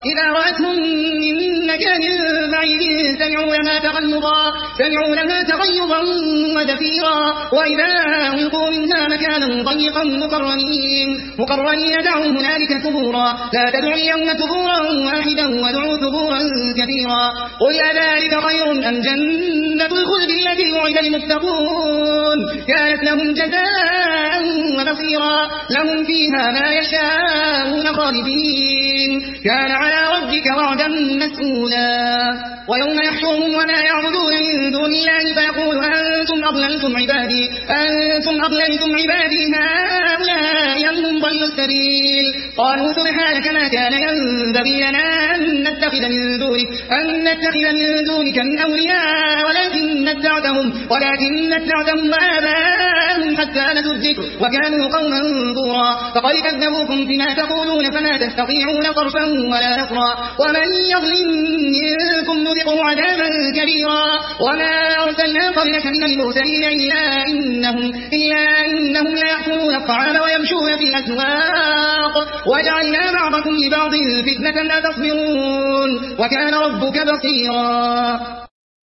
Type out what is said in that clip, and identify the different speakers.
Speaker 1: إذا رأتهم من مكان بعيد سمعوا لها تغيظا وزفيرا وإذا ألقوا منها مكانا ضيقا مقرنين دعوا هنالك ثبورا لا تدعوا اليوم ثبورا واحدا وادعوا ثبورا كثيرا قل أذلك خير أم جنة الخلد التي وعد المتقون كانت لهم جزاء ومصيرا لهم فيها ما يشاءون خالدين كان على ربك وعدا مسئولا ويوم يحشرهم وما يعبدون من دون الله فيقول أنتم أضللتم عبادي هؤلاء أم هم ضلوا السبيل قالوا سبحانك ما كان ينبغي لنا أن نتخذ من دونك من أولياء ولكن متعتهم وآباءهم حتى نسوا الذكر وكانوا قوما بورا فقد كذبوكم بما تقولون فما تستطيعون صرفا ولا نصرا ومن يظلم منكم نذقه عذابا كبيرا وما أرسلنا قبلك من المرسلين إلا إنهم ليأكلون الطعام ويمشون في الأسواق وجعلنا بعضكم لبعض فتنة أتصبرون وكان ربك بصيرا.